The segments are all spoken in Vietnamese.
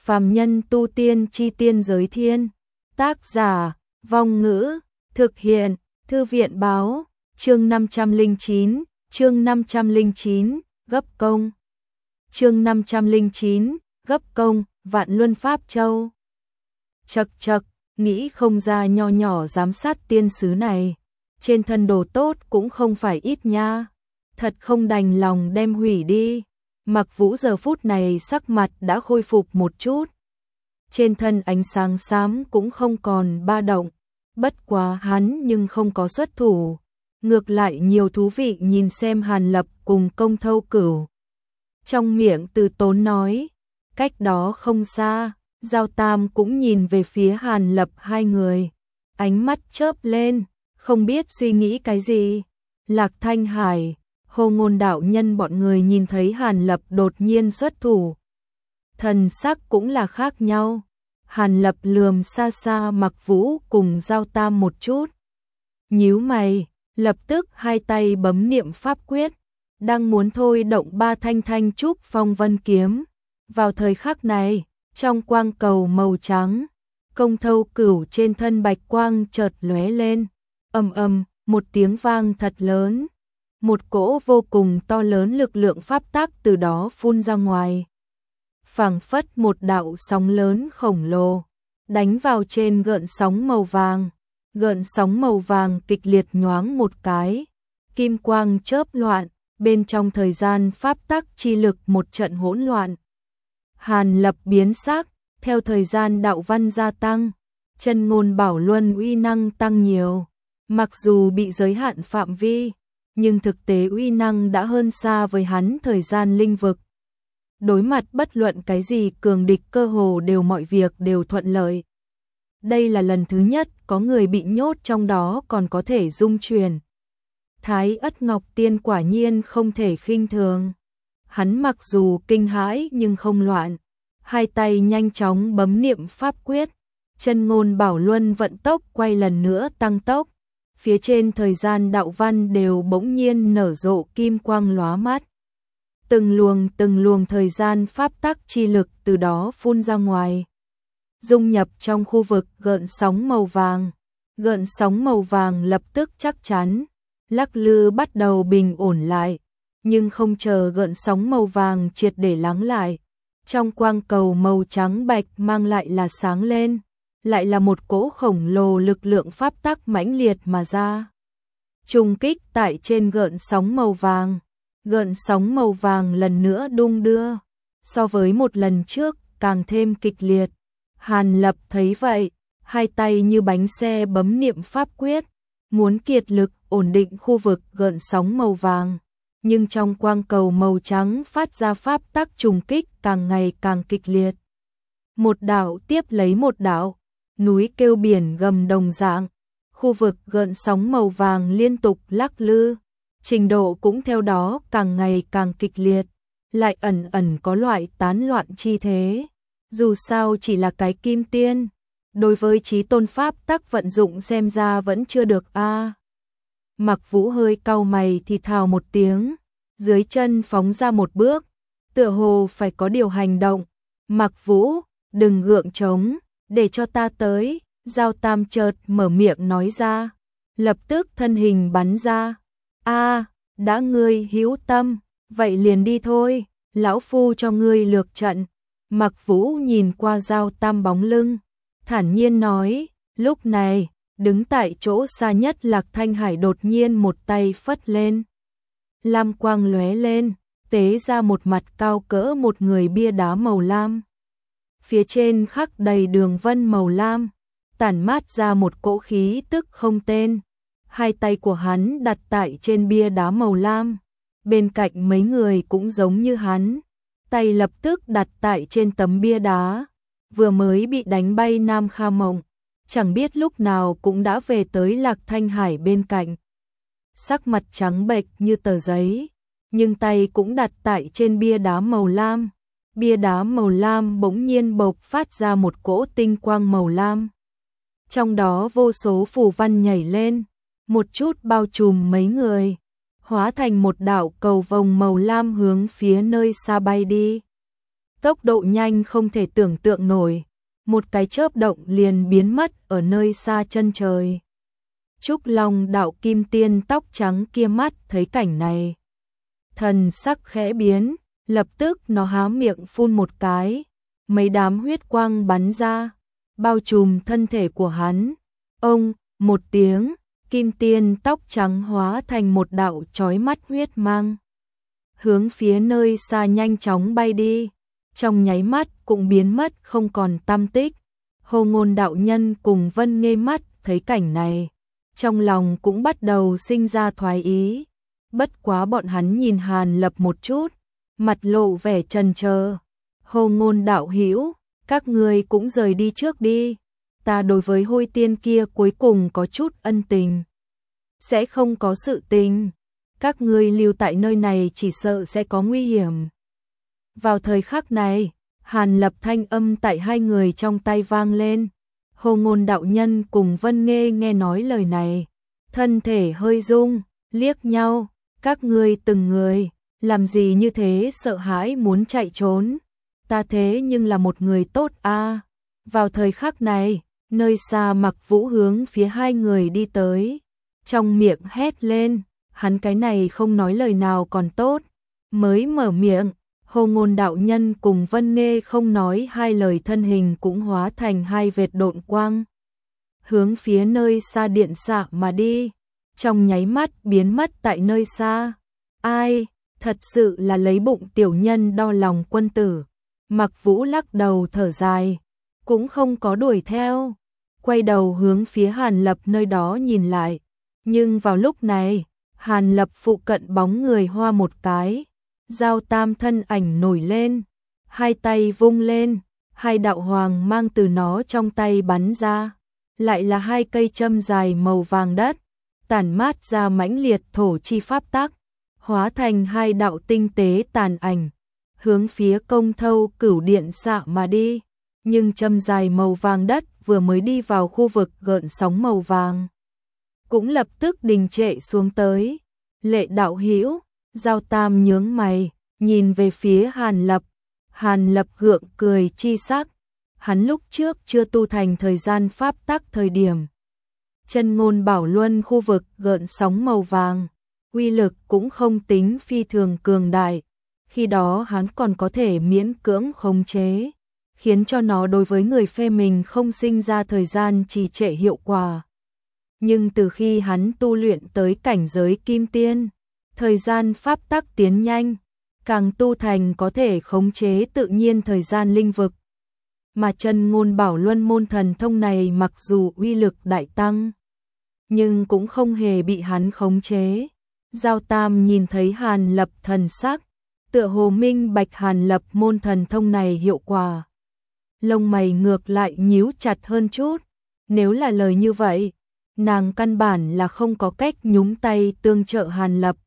Phàm nhân tu tiên chi tiên giới thiên. Tác giả, Vong Ngữ, thực hiện, Thư viện báo, chương 509, gấp công. Chương 509, gấp công, Vạn Luân Pháp Châu. Chậc chậc, nghĩ không ra nho nhỏ giám sát tiên sứ này, trên thân đồ tốt cũng không phải ít nha, thật không đành lòng đem hủy đi. Mặc Vũ giờ phút này sắc mặt đã khôi phục một chút, trên thân ánh sáng xám cũng không còn ba động, bất quá hắn nhưng không có xuất thủ, ngược lại nhiều thú vị nhìn xem Hàn Lập cùng Công Thâu Cửu. Trong miệng từ tốn nói, cách đó không xa, Giao Tam cũng nhìn về phía Hàn Lập hai người, ánh mắt chớp lên, không biết suy nghĩ cái gì. Lạc Thanh Hải, Hồ Ngôn đạo nhân bọn người nhìn thấy Hàn Lập đột nhiên xuất thủ, thần sắc cũng là khác nhau. Hàn Lập lườm xa xa Mặc Vũ cùng Giao Tam một chút, nhíu mày, lập tức hai tay bấm niệm pháp quyết, đang muốn thôi động ba thanh thanh trúc phong vân kiếm. Vào thời khắc này, trong quang cầu màu trắng, Công Thâu Cửu trên thân bạch quang chợt lóe lên, ầm ầm, một tiếng vang thật lớn, một cỗ vô cùng to lớn lực lượng pháp tắc từ đó phun ra ngoài, phảng phất một đạo sóng lớn khổng lồ đánh vào trên gợn sóng màu vàng. Gợn sóng màu vàng kịch liệt nhoáng một cái, kim quang chớp loạn, bên trong thời gian pháp tắc chi lực một trận hỗn loạn. Hàn Lập biến sắc, theo thời gian đạo văn gia tăng, chân ngôn bảo luân uy năng tăng nhiều. Mặc dù bị giới hạn phạm vi, nhưng thực tế uy năng đã hơn xa với hắn thời gian linh vực. Đối mặt bất luận cái gì cường địch cơ hồ đều mọi việc đều thuận lợi. Đây là lần thứ nhất có người bị nhốt trong đó còn có thể dung chuyển. Thái Ất Ngọc Tiên quả nhiên không thể khinh thường. Hắn mặc dù kinh hãi nhưng không loạn, hai tay nhanh chóng bấm niệm pháp quyết, chân ngôn bảo luân vận tốc quay lần nữa tăng tốc. Phía trên thời gian đạo văn đều bỗng nhiên nở rộ kim quang lóa mắt. Từng luồng thời gian pháp tắc chi lực từ đó phun ra ngoài, dung nhập trong khu vực gợn sóng màu vàng. Gợn sóng màu vàng lập tức chắc chắn, lắc lư bắt đầu bình ổn lại, nhưng không chờ gợn sóng màu vàng triệt để lắng lại, trong quang cầu màu trắng bạch mang lại là sáng lên, lại là một cỗ khổng lồ lực lượng pháp tắc mãnh liệt mà ra, trùng kích tại trên gợn sóng màu vàng. Gợn sóng màu vàng lần nữa đung đưa, so với một lần trước càng thêm kịch liệt. Hàn Lập thấy vậy, hai tay như bánh xe bấm niệm pháp quyết, muốn kiệt lực ổn định khu vực gợn sóng màu vàng, nhưng trong quang cầu màu trắng phát ra pháp tắc trùng kích càng ngày càng kịch liệt. Một đạo tiếp lấy một đạo, núi kêu biển gầm đồng dạng, khu vực gợn sóng màu vàng liên tục lắc lư, trình độ cũng theo đó càng ngày càng kịch liệt, lại ẩn ẩn có loại tán loạn chi thế. Dù sao chỉ là cái kim tiên, đối với chí tôn pháp tắc vận dụng xem ra vẫn chưa được a. Mặc Vũ hơi cau mày thì thào một tiếng, dưới chân phóng ra một bước, tựa hồ phải có điều hành động. Mặc Vũ, đừng gượng trống, để cho ta tới. Giao Tam chợt mở miệng nói ra, lập tức thân hình bắn ra. A, đã ngươi hữu tâm, vậy liền đi thôi, lão phu cho ngươi lược trận. Mặc Vũ nhìn qua Giao Tam bóng lưng, thản nhiên nói. Lúc này, đứng tại chỗ xa nhất Lạc Thanh Hải đột nhiên một tay phất lên, lam quang lóe lên, tế ra một mặt cao cỡ một người bia đá màu lam. Phía trên khắc đầy đường vân màu lam, tản mát ra một cỗ khí tức không tên. Hai tay của hắn đặt tại trên bia đá màu lam, bên cạnh mấy người cũng giống như hắn, tay lập tức đặt tại trên tấm bia đá. Vừa mới bị đánh bay Nam Kha Mộng, chẳng biết lúc nào cũng đã về tới Lạc Thanh Hải bên cạnh, sắc mặt trắng bệch như tờ giấy, nhưng tay cũng đặt tại trên bia đá màu lam. Bia đá màu lam bỗng nhiên bộc phát ra một cỗ tinh quang màu lam, trong đó vô số phù văn nhảy lên, một chút bao trùm mấy người, hóa thành một đạo cầu vồng màu lam hướng phía nơi xa bay đi. tốc độ nhanh không thể tưởng tượng nổi, một cái chớp động liền biến mất ở nơi xa chân trời. Trúc Long đạo kim tiên tóc trắng kia mắt thấy cảnh này, thần sắc khẽ biến, lập tức nó há miệng phun một cái, mấy đám huyết quang bắn ra, bao trùm thân thể của hắn. Ông, một tiếng, kim tiên tóc trắng hóa thành một đạo chói mắt huyết mang, hướng phía nơi xa nhanh chóng bay đi, trong nháy mắt cũng biến mất không còn tăm tích. Hồ Ngôn đạo nhân cùng Vân Nghê mắt thấy cảnh này, trong lòng cũng bắt đầu sinh ra thoái ý. Bất quá bọn hắn nhìn Hàn Lập một chút, mặt lộ vẻ chần chờ. Hồ Ngôn đạo hữu, các ngươi cũng rời đi trước đi. Ta đối với Hôi Tiên kia cuối cùng có chút ân tình, sẽ không có sự tình. Các ngươi lưu tại nơi này chỉ sợ sẽ có nguy hiểm. Vào thời khắc này, Hàn Lập thanh âm tại hai người trong tay vang lên. Hồ Ngôn đạo nhân cùng Vân Nghê nghe nói lời này, thân thể hơi rung, liếc nhau. Các ngươi từng người, làm gì như thế, sợ hãi muốn chạy trốn. Ta thế nhưng là một người tốt a. Vào thời khắc này, nơi xa Mặc Vũ hướng phía hai người đi tới, trong miệng hét lên, hắn cái này không nói lời nào còn tốt, mới mở miệng, Hồ Ngôn đạo nhân cùng Vân Nghê không nói hai lời, thân hình cũng hóa thành hai vệt độn quang, hướng phía nơi xa điện xạ mà đi, trong nháy mắt biến mất tại nơi xa. Ai, thật sự là lấy bụng tiểu nhân đo lòng quân tử. Mặc Vũ lắc đầu thở dài, cũng không có đuổi theo, quay đầu hướng phía Hàn Lập nơi đó nhìn lại. Nhưng vào lúc này, Hàn Lập phụ cận bóng người hoa một cái, Giao Tam thân ảnh nổi lên, hai tay vung lên, hai đạo hoàng mang từ nó trong tay bắn ra, lại là hai cây châm dài màu vàng đất, tản mát ra mãnh liệt thổ chi pháp tắc, hóa thành hai đạo tinh tế tàn ảnh, hướng phía Công Thâu Cửu điện xạ mà đi. Nhưng châm dài màu vàng đất vừa mới đi vào khu vực gợn sóng màu vàng, cũng lập tức đình trệ xuống tới. Lệ đạo hữu, Giao Tam nhướng mày, nhìn về phía Hàn Lập. Hàn Lập gượng cười chi sắc, hắn lúc trước chưa tu thành thời gian pháp tắc thời điểm, Chân Ngôn Bảo Luân khu vực gợn sóng màu vàng, uy lực cũng không tính phi thường cường đại, khi đó hắn còn có thể miễn cưỡng khống chế, khiến cho nó đối với người phe mình không sinh ra thời gian trì trệ hiệu quả. Nhưng từ khi hắn tu luyện tới cảnh giới kim tiên, thời gian pháp tắc tiến nhanh, càng tu thành có thể khống chế tự nhiên thời gian linh vực. Mà Chân Ngôn Bảo Luân môn thần thông này mặc dù uy lực đại tăng, nhưng cũng không hề bị hắn khống chế. Giao Tam nhìn thấy Hàn Lập thần sắc, tựa hồ minh bạch Hàn Lập môn thần thông này hiệu quả. Lông mày ngược lại nhíu chặt hơn chút, nếu là lời như vậy, nàng căn bản là không có cách nhúng tay tương trợ Hàn Lập.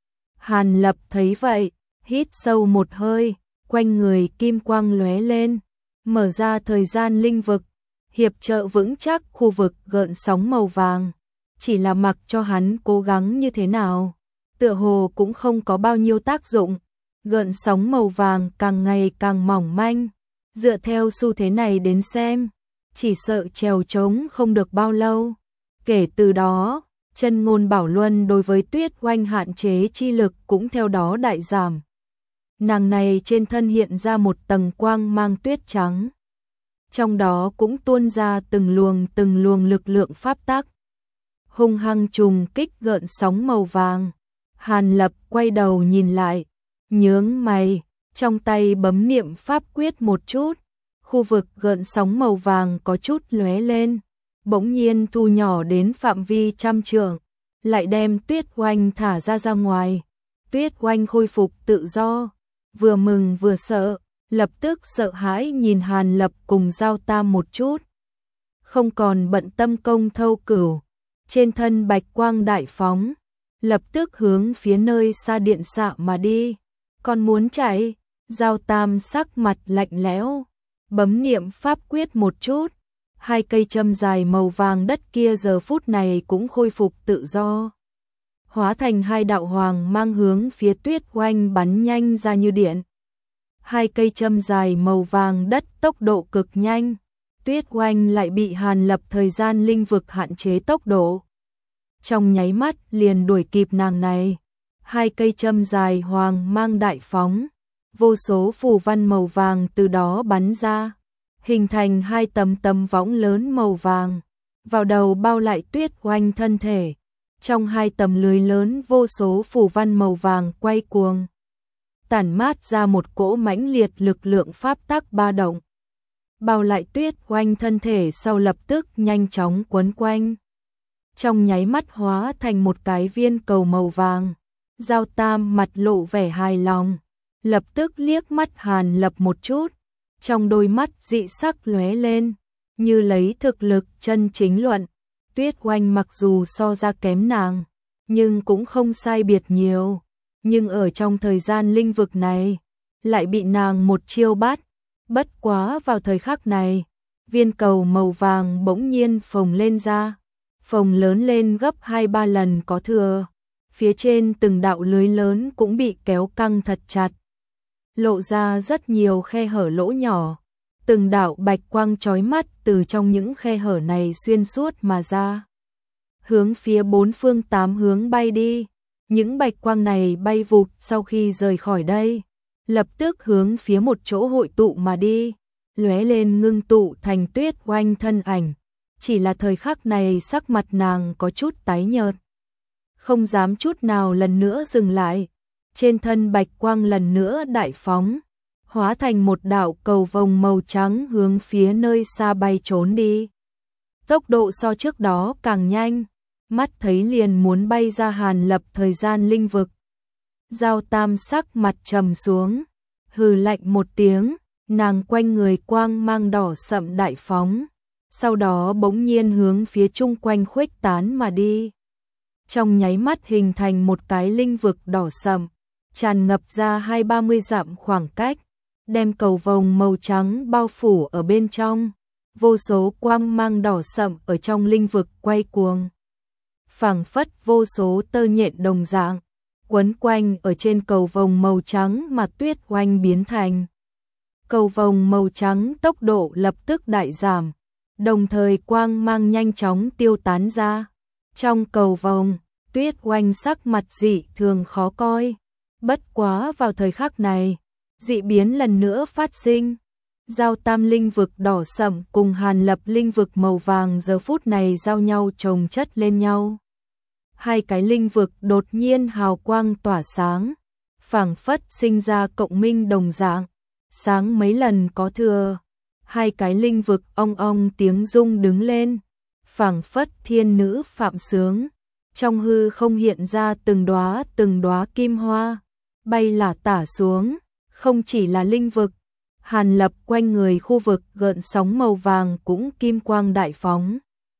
Hàn Lập thấy vậy, hít sâu một hơi, quanh người kim quang lóe lên, mở ra thời gian linh vực, hiệp trợ vững chắc khu vực gợn sóng màu vàng. Chỉ là mặc cho hắn cố gắng như thế nào, tựa hồ cũng không có bao nhiêu tác dụng. Gợn sóng màu vàng càng ngày càng mỏng manh, dựa theo xu thế này đến xem, chỉ sợ trèo trống không được bao lâu. Kể từ đó, Chân Ngôn Bảo Luân đối với Tuyết Oanh hạn chế chi lực cũng theo đó đại giảm. Nàng này trên thân hiện ra một tầng quang mang tuyết trắng, trong đó cũng tuôn ra từng luồng lực lượng pháp tắc, hung hăng trùng kích gợn sóng màu vàng. Hàn Lập quay đầu nhìn lại, nhướng mày, trong tay bấm niệm pháp quyết một chút, khu vực gợn sóng màu vàng có chút lóe lên, bỗng nhiên thu nhỏ đến phạm vi 100 trượng, lại đem Tuyết Oanh thả ra ngoài. Tuyết Oanh khôi phục tự do, vừa mừng vừa sợ, lập tức sợ hãi nhìn Hàn Lập cùng Giao Tam một chút, không còn bận tâm Công Thâu Cửu, trên thân bạch quang đại phóng, lập tức hướng phía nơi xa điện xạ mà đi. Còn muốn chạy? Giao Tam sắc mặt lạnh lẽo, bấm niệm pháp quyết một chút, hai cây châm dài màu vàng đất kia giờ phút này cũng khôi phục tự do, hóa thành hai đạo hoàng mang hướng phía Tuyết Oanh bắn nhanh ra như điện. hai cây châm dài màu vàng đất tốc độ cực nhanh. Tuyết Oanh lại bị Hàn Lập thời gian linh vực hạn chế tốc độ. Trong nháy mắt liền đuổi kịp nàng này. Hai cây châm dài hoàng mang đại phóng. Vô số phù văn màu vàng từ đó bắn ra. Hình thành hai tấm võng lớn màu vàng. Vào đầu bao lại Tuyết Oanh thân thể. Trong hai tấm lưới lớn vô số phù văn màu vàng quay cuồng. Tản mát ra một cỗ mãnh liệt lực lượng pháp tắc ba động. Bao lại Tuyết Oanh thân thể sau lập tức nhanh chóng quấn quanh. Trong nháy mắt hóa thành một cái viên cầu màu vàng. Giao Tam mặt lộ vẻ hài lòng. Lập tức liếc mắt Hàn Lập một chút. Trong đôi mắt dị sắc lóe lên. Như lấy thực lực chân chính luận. Tuyết Oanh mặc dù so ra kém nàng. Nhưng cũng không sai biệt nhiều. Nhưng ở trong thời gian linh vực này. Lại bị nàng một chiêu bắt. Bất quá vào thời khắc này. Viên cầu màu vàng bỗng nhiên phồng lên ra. Phồng lớn lên gấp 2-3 lần có thừa. Phía trên từng đạo lưới lớn cũng bị kéo căng thật chặt. Lộ ra rất nhiều khe hở lỗ nhỏ. Từng đạo bạch quang chói mắt từ trong những khe hở này xuyên suốt mà ra. Hướng phía bốn phương tám hướng bay đi. Những bạch quang này bay vụt sau khi rời khỏi đây. Lập tức hướng phía một chỗ hội tụ mà đi. Lóe lên ngưng tụ thành Tuyết Oanh thân ảnh. Chỉ là thời khắc này sắc mặt nàng có chút tái nhợt. Không dám chút nào lần nữa dừng lại. Trên thân bạch quang lần nữa đại phóng. Hóa thành một đạo cầu vồng màu trắng hướng phía nơi xa bay trốn đi. Tốc độ so trước đó càng nhanh. Mắt thấy liền muốn bay ra Hàn Lập thời gian linh vực. Giao Tam sắc mặt trầm xuống. Hừ lạnh một tiếng. Nàng quanh người quang mang đỏ sậm đại phóng. Sau đó bỗng nhiên hướng phía chung quanh khuếch tán mà đi. Trong nháy mắt hình thành một cái linh vực đỏ sậm. Tràn ngập ra 20-30 dặm khoảng cách. Đem cầu vồng màu trắng bao phủ ở bên trong. Vô số quang mang đỏ sậm ở trong linh vực quay cuồng. Phảng phất vô số tơ nhện đồng dạng. Quấn quanh ở trên cầu vồng màu trắng mà Tuyết Oanh biến thành. Cầu vồng màu trắng tốc độ lập tức đại giảm. Đồng thời quang mang nhanh chóng tiêu tán ra. Trong cầu vồng, Tuyết Oanh sắc mặt dị thường khó coi. Bất quá vào thời khắc này, dị biến lần nữa phát sinh. Giao Tam linh vực đỏ sậm cùng Hàn Lập linh vực màu vàng giờ phút này giao nhau chồng chất lên nhau. Hai cái linh vực đột nhiên hào quang tỏa sáng, phảng phất sinh ra cộng minh đồng dạng, sáng mấy lần có thừa. Hai cái linh vực ong ong tiếng rung đứng lên, phảng phất thiên nữ phạm sướng. Trong hư không hiện ra từng đóa kim hoa, bay lả tả xuống, không chỉ là linh vực. Hàn Lập quanh người khu vực gợn sóng màu vàng cũng kim quang đại phóng.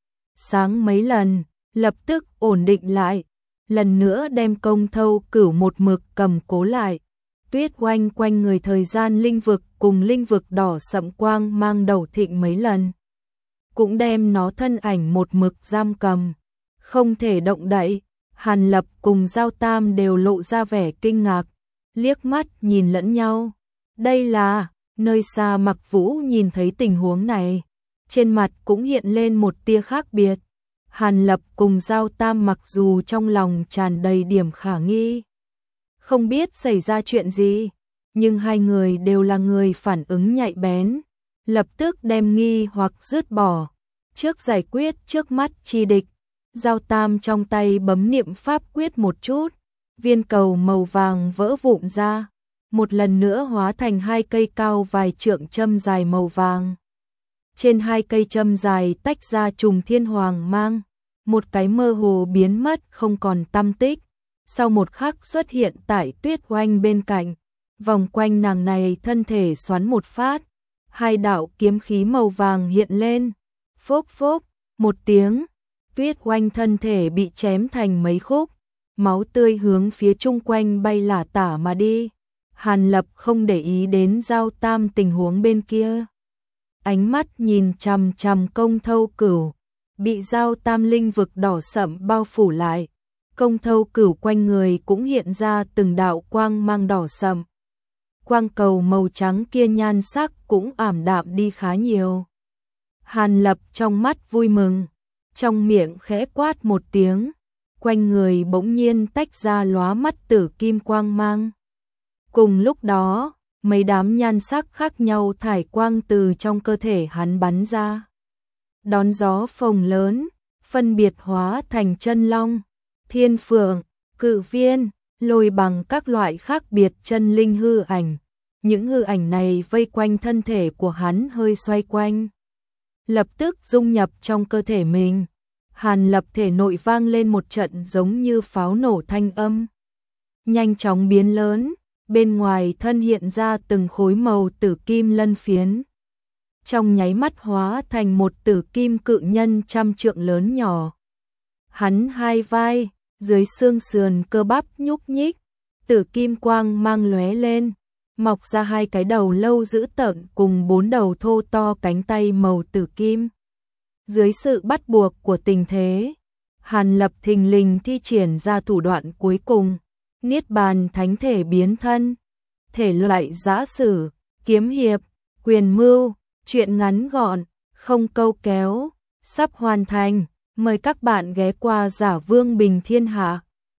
Sáng mấy lần, lập tức ổn định lại, lần nữa đem Công Thâu Cửu một mực cầm cố lại. Tuyết Oanh quanh người thời gian linh vực cùng linh vực đỏ sậm quang mang đầu thịnh mấy lần. Cũng đem nó thân ảnh một mực giam cầm, không thể động đậy. Hàn Lập cùng Giao Tam đều lộ ra vẻ kinh ngạc, liếc mắt nhìn lẫn nhau. Đây là... Nơi xa Mặc Vũ nhìn thấy tình huống này, trên mặt cũng hiện lên một tia khác biệt. Hàn Lập cùng Giao Tam mặc dù trong lòng tràn đầy điểm khả nghi, không biết xảy ra chuyện gì, nhưng hai người đều là người phản ứng nhạy bén, lập tức đem nghi hoặc dứt bỏ, trước giải quyết trước mắt chi địch. Giao Tam trong tay bấm niệm pháp quyết một chút, viên cầu màu vàng vỡ vụn ra. Một lần nữa hóa thành hai cây cao vài trượng châm dài màu vàng. Trên hai cây châm dài tách ra trùng thiên hoàng mang, một cái mơ hồ biến mất không còn tăm tích. Sau một khắc xuất hiện tại Tuyết Oanh bên cạnh, vòng quanh nàng này thân thể xoắn một phát, hai đạo kiếm khí màu vàng hiện lên. Phốc phốc, một tiếng, Tuyết Oanh thân thể bị chém thành mấy khúc, máu tươi hướng phía chung quanh bay lả tả mà đi. Hàn Lập không để ý đến Giao Tam tình huống bên kia. Ánh mắt nhìn chằm chằm Công Thâu Cửu, bị Giao Tam linh vực đỏ sậm bao phủ lại. Công Thâu Cửu quanh người cũng hiện ra từng đạo quang mang đỏ sậm. quang cầu màu trắng kia nhan sắc cũng ảm đạm đi khá nhiều. Hàn Lập trong mắt vui mừng, trong miệng khẽ quát một tiếng, quanh người bỗng nhiên tách ra lóa mắt tử kim quang mang. Cùng lúc đó, mấy đám nhan sắc khác nhau thải quang từ trong cơ thể hắn bắn ra. Đón gió phồng lớn, phân biệt hóa thành chân long, thiên phượng, cự viên, lôi bằng các loại khác biệt chân linh hư ảnh. Những hư ảnh này vây quanh thân thể của hắn hơi xoay quanh, lập tức dung nhập trong cơ thể mình. Hàn Lập thể nội vang lên một trận giống như pháo nổ thanh âm, nhanh chóng biến lớn, bên ngoài thân hiện ra từng khối màu tử kim lân phiến. Trong nháy mắt hóa thành một tử kim cự nhân trăm trượng lớn nhỏ. Hắn hai vai, dưới xương sườn cơ bắp nhúc nhích, tử kim quang mang lóe lên, mọc ra hai cái đầu lâu dữ tợn cùng 4 đầu thô to cánh tay màu tử kim. Dưới sự bắt buộc của tình thế, Hàn Lập thình lình thi triển ra thủ đoạn cuối cùng, Niết Bàn Thánh Thể biến thân, thể loại giã sử, kiếm hiệp, quyền mưu, truyện ngắn gọn, không câu kéo, sắp hoàn thành. Mời các bạn ghé qua Giả Vương Bình Thiên Hạ.